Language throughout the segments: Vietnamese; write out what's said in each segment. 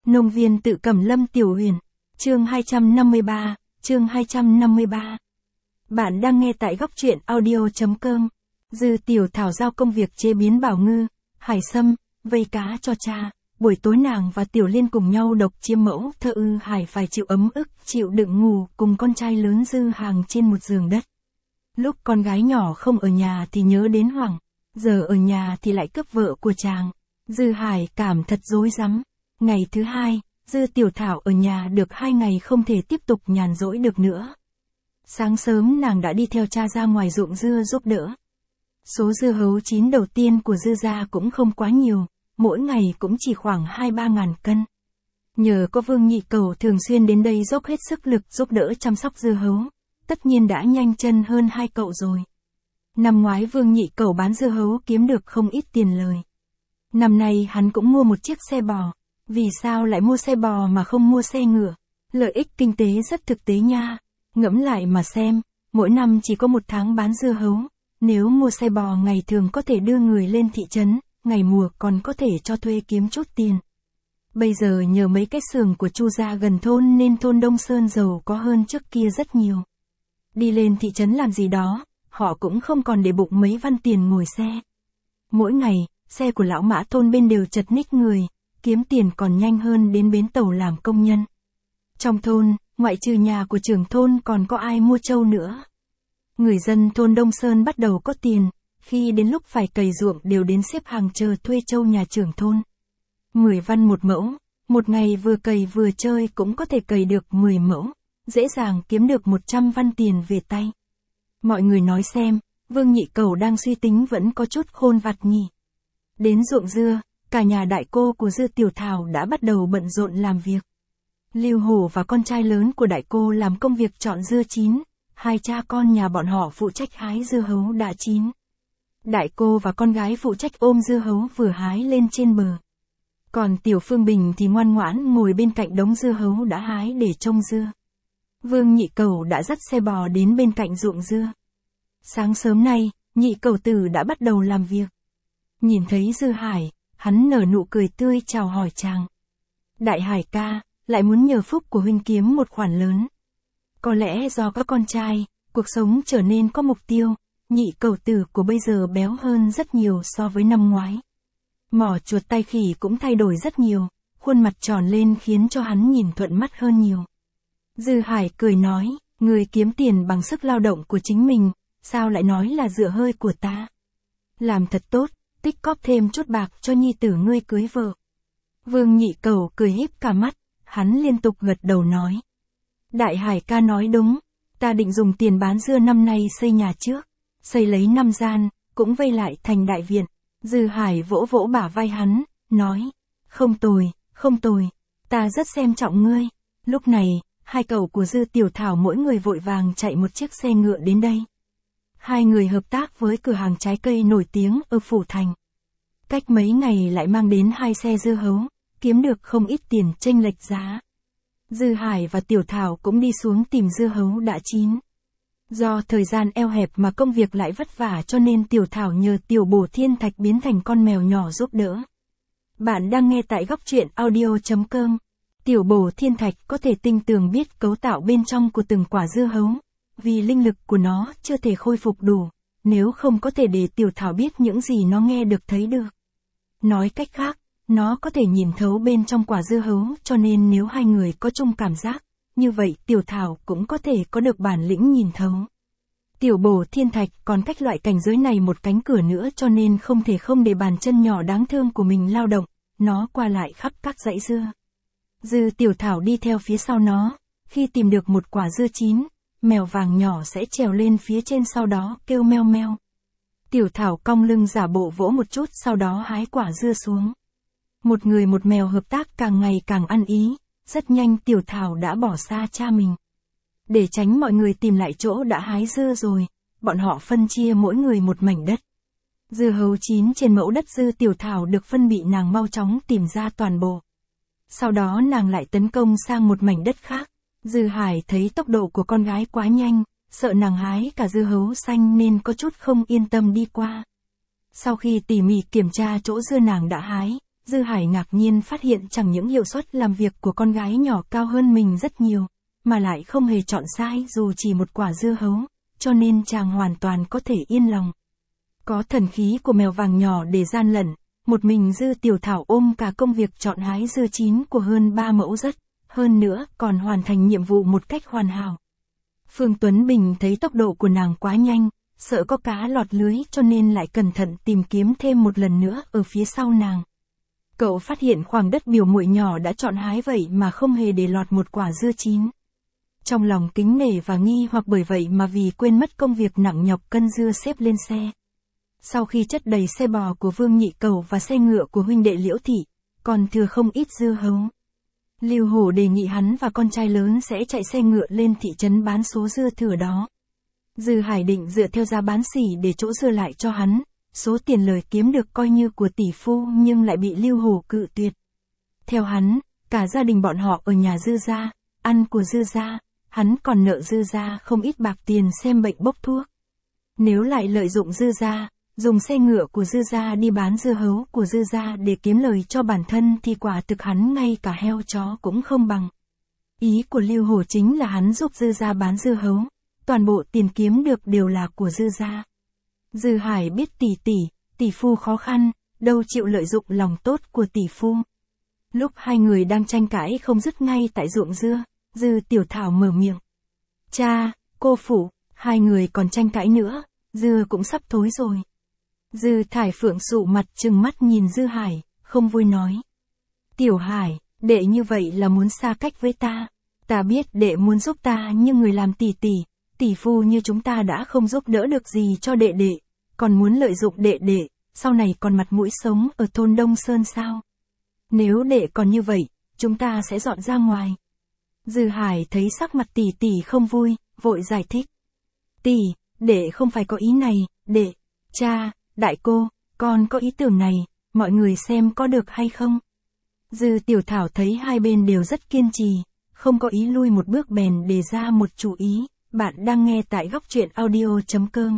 Nông viên tự Cẩm Lâm Tiểu Huyền, chương 253, chương 253. Bạn đang nghe tại góc truyện audio.com. Dư Tiểu Thảo giao công việc chế biến bảo ngư, hải sâm, vây cá cho cha. Buổi tối nàng và Tiểu Liên cùng nhau độc chiêm mẫu thơ ư hải phải chịu ấm ức, chịu đựng ngủ cùng con trai lớn Dư Hàng trên một giường đất. Lúc con gái nhỏ không ở nhà thì nhớ đến Hoàng, giờ ở nhà thì lại cướp vợ của chàng. Dư Hải cảm thật rối rắm. Ngày thứ hai, Dư Tiểu Thảo ở nhà được 2 ngày không thể tiếp tục nhàn rỗi được nữa. Sáng sớm nàng đã đi theo cha ra ngoài ruộng dưa giúp đỡ. Số dưa hấu chín đầu tiên của Dư gia cũng không quá nhiều, mỗi ngày cũng chỉ khoảng 2-3 ngàn cân. Nhờ có Vương Nhị Cẩu thường xuyên đến đây dốc hết sức lực giúp đỡ chăm sóc dưa hấu, tất nhiên đã nhanh chân hơn hai cậu rồi. Năm ngoái Vương Nhị Cẩu bán dưa hấu kiếm được không ít tiền lời. Năm nay hắn cũng mua một chiếc xe bò. Vì sao lại mua xe bò mà không mua xe ngựa? Lợi ích kinh tế rất thực tế nha. Ngẫm lại mà xem, mỗi năm chỉ có 1 tháng bán dưa hấu. Nếu mua xe bò ngày thường có thể đưa người lên thị trấn, ngày mùa còn có thể cho thuê kiếm chút tiền. Bây giờ nhờ mấy cái xưởng của Chu gia gần thôn nên thôn Đông Sơn giàu có hơn trước kia rất nhiều. Đi lên thị trấn làm gì đó, họ cũng không còn để bụng mấy văn tiền ngồi xe. Mỗi ngày, xe của lão Mã thôn bên đều chật ních người, kiếm tiền còn nhanh hơn đến bến tàu làm công nhân. Trong thôn, ngoại trừ nhà của trưởng thôn còn có ai mua trâu nữa. Người dân thôn Đông Sơn bắt đầu có tiền, khi đến lúc phải cày ruộng đều đến xếp hàng chờ thuê trâu nhà trưởng thôn. 10 văn một mẫu, một ngày vừa cày vừa chơi cũng có thể cày được 10 mẫu, dễ dàng kiếm được 100 văn tiền về tay. Mọi người nói xem, Vương Nhị Cẩu đang suy tính vẫn có chút khôn vặt nhỉ. Đến ruộng dưa, cả nhà đại cô của Dư Tiểu Thảo đã bắt đầu bận rộn làm việc. Lưu Hổ và con trai lớn của đại cô làm công việc chọn dưa chín, hai cha con nhà bọn họ phụ trách hái dưa hấu đã chín. Đại cô và con gái phụ trách ôm dưa hấu vừa hái lên trên bờ. Còn Tiểu Phương Bình thì ngoan ngoãn ngồi bên cạnh đống dưa hấu đã hái để trông dưa. Vương Nhị Cẩu đã dắt xe bò đến bên cạnh ruộng dưa. Sáng sớm nay, Nhị Cẩu tử đã bắt đầu làm việc. Nhìn thấy Dư Hải, hắn nở nụ cười tươi chào hỏi chàng. Đại Hải ca, lại muốn nhờ phúc của huynh kiếm một khoản lớn. Có lẽ do các con trai, cuộc sống trở nên có mục tiêu, Nhị Cẩu tử của bây giờ béo hơn rất nhiều so với năm ngoái. Mỏ chuột tay khỉ cũng thay đổi rất nhiều, khuôn mặt tròn lên khiến cho hắn nhìn thuận mắt hơn nhiều. Dư Hải cười nói, người kiếm tiền bằng sức lao động của chính mình, sao lại nói là dựa hơi của ta? Làm thật tốt, tích cóp thêm chút bạc cho nhi tử ngươi cưới vợ. Vương Nhị Cẩu cười híp cả mắt, hắn liên tục gật đầu nói. Đại Hải ca nói đúng, ta định dùng tiền bán dưa năm nay xây nhà trước, xây lấy 5 gian, cũng vây lại thành đại viện. Dư Hải vỗ vỗ bả vai hắn, nói, không tồi, không tồi, ta rất xem trọng ngươi. Lúc này, hai cậu của Dư Tiểu Thảo mỗi người vội vàng chạy một chiếc xe ngựa đến đây. Hai người hợp tác với cửa hàng trái cây nổi tiếng ở Phủ Thành. Cách mấy ngày lại mang đến 2 xe dưa hấu, kiếm được không ít tiền chênh lệch giá. Dư Hải và Tiểu Thảo cũng đi xuống tìm dưa hấu đã chín. Do thời gian eo hẹp mà công việc lại vất vả cho nên Tiểu Thảo nhờ Tiểu Bổ Thiên Thạch biến thành con mèo nhỏ giúp đỡ. Bạn đang nghe tại góc truyện audio.com. Tiểu Bổ Thiên Thạch có thể tinh tường biết cấu tạo bên trong của từng quả dưa hấu, vì linh lực của nó chưa thể khôi phục đủ, nếu không có thể để Tiểu Thảo biết những gì nó nghe được thấy được. Nói cách khác, nó có thể nhìn thấu bên trong quả dưa hấu cho nên nếu hai người có chung cảm giác, như vậy Tiểu Thảo cũng có thể có được bản lĩnh nhìn thấu. Tiểu Bổ Thiên Thạch còn cách loại cảnh giới này một cánh cửa nữa cho nên không thể không để bàn chân nhỏ đáng thương của mình lao động, nó qua lại khắp các dãy dưa. Dư Tiểu Thảo đi theo phía sau nó, khi tìm được một quả dưa chín, mèo vàng nhỏ sẽ trèo lên phía trên sau đó kêu meo meo. Tiểu Thảo cong lưng giả bộ vỗ một chút sau đó hái quả dưa xuống. Một người một mèo hợp tác càng ngày càng ăn ý, rất nhanh Tiểu Thảo đã bỏ xa cha mình. Để tránh mọi người tìm lại chỗ đã hái dưa rồi, bọn họ phân chia mỗi người một mảnh đất. Dưa hấu chín trên mẫu đất Dư Tiểu Thảo được phân bị nàng mau chóng tìm ra toàn bộ. Sau đó nàng lại tấn công sang một mảnh đất khác. Dư Hải thấy tốc độ của con gái quá nhanh, sợ nàng hái cả dưa hấu xanh nên có chút không yên tâm đi qua. Sau khi tỉ mỉ kiểm tra chỗ dưa nàng đã hái, Dư Hải ngạc nhiên phát hiện chẳng những hiệu suất làm việc của con gái nhỏ cao hơn mình rất nhiều, mà lại không hề chọn sai dù chỉ một quả dưa hấu, cho nên chàng hoàn toàn có thể yên lòng. Có thần khí của mèo vàng nhỏ để gian lận, một mình Dư Tiểu Thảo ôm cả công việc chọn hái dưa chín của hơn 3 mẫu rất, hơn nữa còn hoàn thành nhiệm vụ một cách hoàn hảo. Phương Tuấn Bình thấy tốc độ của nàng quá nhanh, sợ có cá lọt lưới cho nên lại cẩn thận tìm kiếm thêm một lần nữa ở phía sau nàng. Cậu phát hiện khoảng đất biểu muội nhỏ đã chọn hái vậy mà không hề để lọt một quả dưa chín. Trong lòng kính nể và nghi hoặc bởi vậy mà vì quên mất công việc nặng nhọc cân dưa xếp lên xe. Sau khi chất đầy xe bò của Vương Nhị Cầu và xe ngựa của huynh đệ Liễu Thị, còn thừa không ít dưa hấu. Lưu Hổ đề nghị hắn và con trai lớn sẽ chạy xe ngựa lên thị trấn bán số dưa thừa đó. Dư Hải định dựa theo giá bán xỉ để chỗ dưa lại cho hắn, số tiền lời kiếm được coi như của tỷ phu nhưng lại bị Lưu Hổ cự tuyệt. Theo hắn, cả gia đình bọn họ ở nhà Dư gia, ăn của Dư gia, hắn còn nợ Dư gia không ít bạc tiền xem bệnh bốc thuốc. Nếu lại lợi dụng Dư gia, dùng xe ngựa của Dư gia đi bán dưa hấu của Dư gia để kiếm lời cho bản thân thì quả thực hắn ngay cả heo chó cũng không bằng. Ý của Lưu Hổ chính là hắn giúp Dư gia bán dưa hấu, toàn bộ tiền kiếm được đều là của Dư gia. Dư Hải biết tỷ phu khó khăn, đâu chịu lợi dụng lòng tốt của tỷ phu. Lúc hai người đang tranh cãi không dứt ngay tại ruộng dưa, Dư Tiểu Thảo mở miệng. Cha, cô phụ, hai người còn tranh cãi nữa, dưa cũng sắp thối rồi. Dư Thải Phượng sụ mặt trừng mắt nhìn Dư Hải, không vui nói. Tiểu Hải, đệ như vậy là muốn xa cách với ta. Ta biết đệ muốn giúp ta nhưng người làm tỷ phu như chúng ta đã không giúp đỡ được gì cho đệ đệ, còn muốn lợi dụng đệ đệ, sau này còn mặt mũi sống ở thôn Đông Sơn sao? Nếu đệ còn như vậy, chúng ta sẽ dọn ra ngoài. Dư Hải thấy sắc mặt tỷ không vui, vội giải thích. Tỷ, đệ không phải có ý này, đệ, cha, đại cô, con có ý tưởng này, mọi người xem có được hay không? Dư Tiểu Thảo thấy hai bên đều rất kiên trì, không có ý lui một bước bèn đề ra một chủ ý. Bạn đang nghe tại góc truyện audio.com.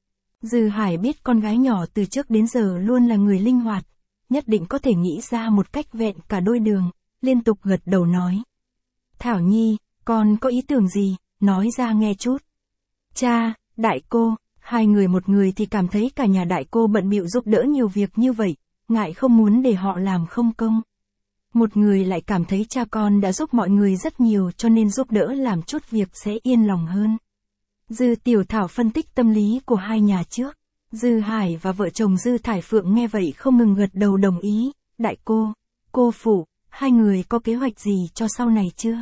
Dư Hải biết con gái nhỏ từ trước đến giờ luôn là người linh hoạt, nhất định có thể nghĩ ra một cách vẹn cả đôi đường, liên tục gật đầu nói. Thảo Nhi, con có ý tưởng gì, nói ra nghe chút. Cha, đại cô, hai người một người thì cảm thấy cả nhà đại cô bận bịu giúp đỡ nhiều việc như vậy, ngại không muốn để họ làm không công. Một người lại cảm thấy cha con đã giúp mọi người rất nhiều cho nên giúp đỡ làm chút việc sẽ yên lòng hơn. Dư Tiểu Thảo phân tích tâm lý của hai nhà trước. Dư Hải và vợ chồng Dư Thải Phượng nghe vậy không ngừng gật đầu đồng ý. Đại cô phụ, hai người có kế hoạch gì cho sau này chưa?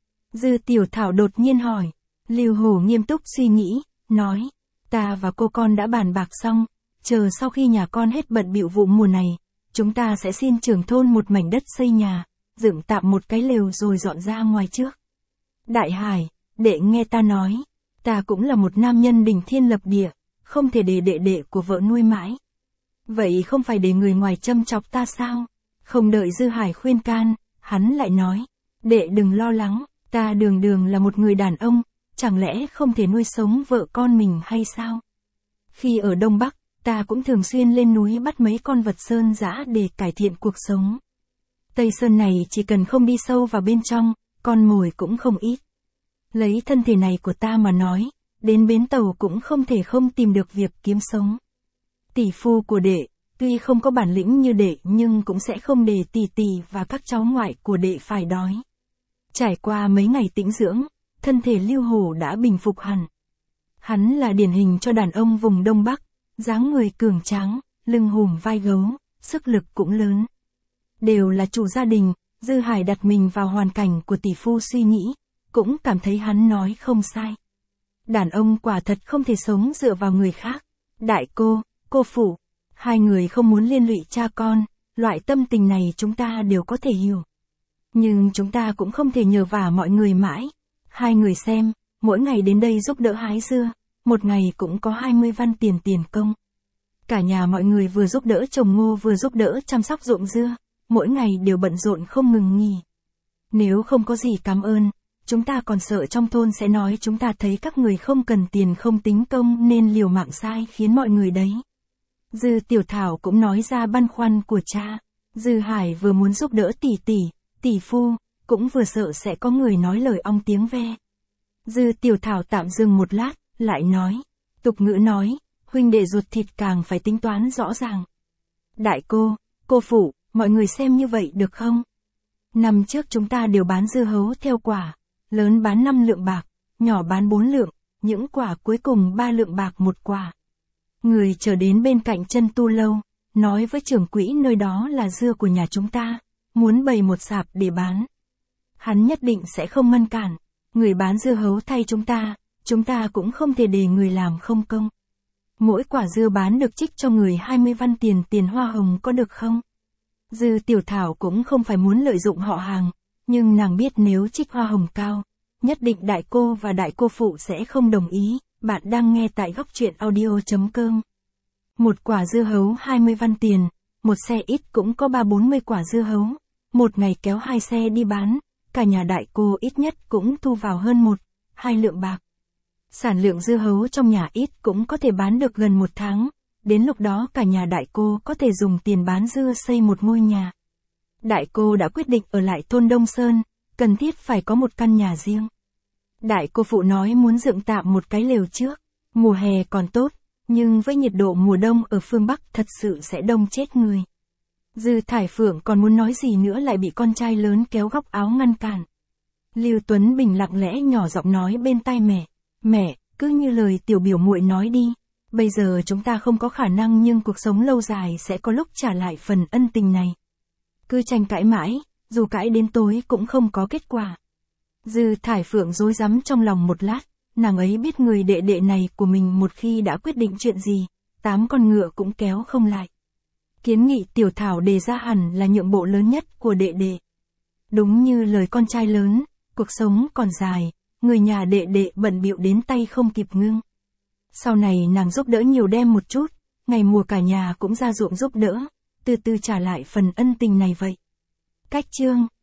Dư Tiểu Thảo đột nhiên hỏi. Lưu Hổ nghiêm túc suy nghĩ, nói. Ta và cô con đã bàn bạc xong, chờ sau khi nhà con hết bận bịu vụ mùa này. Chúng ta sẽ xin trưởng thôn một mảnh đất xây nhà, dựng tạm một cái lều rồi dọn ra ngoài trước. Đại Hải, đệ nghe ta nói, ta cũng là một nam nhân đỉnh thiên lập địa, không thể để đệ của vợ nuôi mãi. Vậy không phải để người ngoài châm chọc ta sao? Không đợi Dư Hải khuyên can, hắn lại nói, đệ đừng lo lắng, ta đường là một người đàn ông, chẳng lẽ không thể nuôi sống vợ con mình hay sao? Khi ở Đông Bắc, ta cũng thường xuyên lên núi bắt mấy con vật sơn dã để cải thiện cuộc sống. Tây Sơn này chỉ cần không đi sâu vào bên trong, con mồi cũng không ít. Lấy thân thể này của ta mà nói, đến bến tàu cũng không thể không tìm được việc kiếm sống. Tỷ phu của đệ, tuy không có bản lĩnh như đệ nhưng cũng sẽ không để tỷ và các cháu ngoại của đệ phải đói. Trải qua mấy ngày tĩnh dưỡng, thân thể Lưu Hổ đã bình phục hẳn. Hắn là điển hình cho đàn ông vùng Đông Bắc. Dáng người cường tráng, lưng hùm vai gấu, sức lực cũng lớn. Đều là chủ gia đình, Dư Hải đặt mình vào hoàn cảnh của tỷ phu suy nghĩ, cũng cảm thấy hắn nói không sai. Đàn ông quả thật không thể sống dựa vào người khác. Đại cô phụ, hai người không muốn liên lụy cha con, loại tâm tình này chúng ta đều có thể hiểu. Nhưng chúng ta cũng không thể nhờ vả mọi người mãi. Hai người xem, mỗi ngày đến đây giúp đỡ hái dưa. Một ngày cũng có 20 văn tiền công. Cả nhà mọi người vừa giúp đỡ trồng ngô vừa giúp đỡ chăm sóc ruộng dưa, mỗi ngày đều bận rộn không ngừng nghỉ. Nếu không có gì cảm ơn, chúng ta còn sợ trong thôn sẽ nói chúng ta thấy các người không cần tiền không tính công nên liều mạng sai khiến mọi người đấy. Dư Tiểu Thảo cũng nói ra băn khoăn của cha. Dư Hải vừa muốn giúp đỡ tỷ phu, cũng vừa sợ sẽ có người nói lời ong tiếng ve. Dư Tiểu Thảo tạm dừng một lát, lại nói. Tục ngữ nói, huynh đệ ruột thịt càng phải tính toán rõ ràng. Đại cô phụ, mọi người xem như vậy được không? Năm trước chúng ta đều bán dưa hấu theo quả, lớn bán 5 lượng bạc, nhỏ bán 4 lượng, những quả cuối cùng 3 lượng bạc một quả. Người trở đến bên cạnh chân tu lâu, nói với trưởng quỹ nơi đó là dưa của nhà chúng ta, muốn bày một sạp để bán. Hắn nhất định sẽ không ngăn cản, người bán dưa hấu thay chúng ta cũng không thể để người làm không công. Mỗi quả dưa bán được trích cho người 20 văn tiền hoa hồng có được không? Dư Tiểu Thảo cũng không phải muốn lợi dụng họ hàng, nhưng nàng biết nếu trích hoa hồng cao, nhất định đại cô và đại cô phụ sẽ không đồng ý. Bạn đang nghe tại góc truyện audio.com. Một quả dưa hấu 20 văn tiền, một xe ít cũng có 3-40 quả dưa hấu, một ngày kéo 2 xe đi bán, cả nhà đại cô ít nhất cũng thu vào hơn 1-2 lượng bạc. Sản lượng dưa hấu trong nhà ít cũng có thể bán được gần 1 tháng, đến lúc đó cả nhà đại cô có thể dùng tiền bán dưa xây một ngôi nhà. Đại cô đã quyết định ở lại thôn Đông Sơn, cần thiết phải có một căn nhà riêng. Đại cô phụ nói muốn dựng tạm một cái lều trước, mùa hè còn tốt, nhưng với nhiệt độ mùa đông ở phương Bắc thật sự sẽ đông chết người. Dư Thải Phượng còn muốn nói gì nữa lại bị con trai lớn kéo góc áo ngăn cản. Lưu Tuấn Bình lặng lẽ nhỏ giọng nói bên tai mẹ, cứ như lời tiểu biểu muội nói đi, bây giờ chúng ta không có khả năng nhưng cuộc sống lâu dài sẽ có lúc trả lại phần ân tình này. Cứ tranh cãi mãi, dù cãi đến tối cũng không có kết quả. Dư Thải Phượng rối rắm trong lòng một lát, nàng ấy biết người đệ đệ này của mình một khi đã quyết định chuyện gì, 8 con ngựa cũng kéo không lại. Kiến nghị Tiểu Thảo đề ra hẳn là nhượng bộ lớn nhất của đệ đệ. Đúng như lời con trai lớn, cuộc sống còn dài, người nhà đệ đệ bận bịu đến tay không kịp ngưng. Sau này nàng giúp đỡ nhiều đem một chút, ngày mùa cả nhà cũng ra ruộng giúp đỡ, từ từ trả lại phần ân tình này vậy. Cách chương